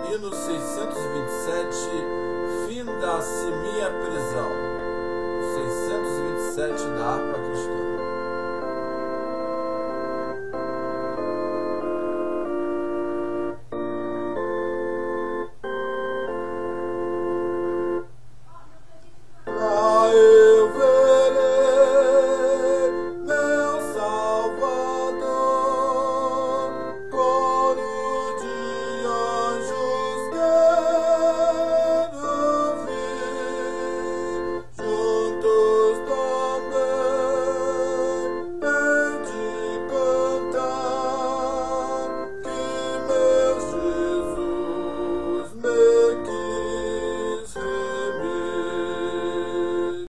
Hino 627, finda-se minha prisão. 627 da harpa cristã.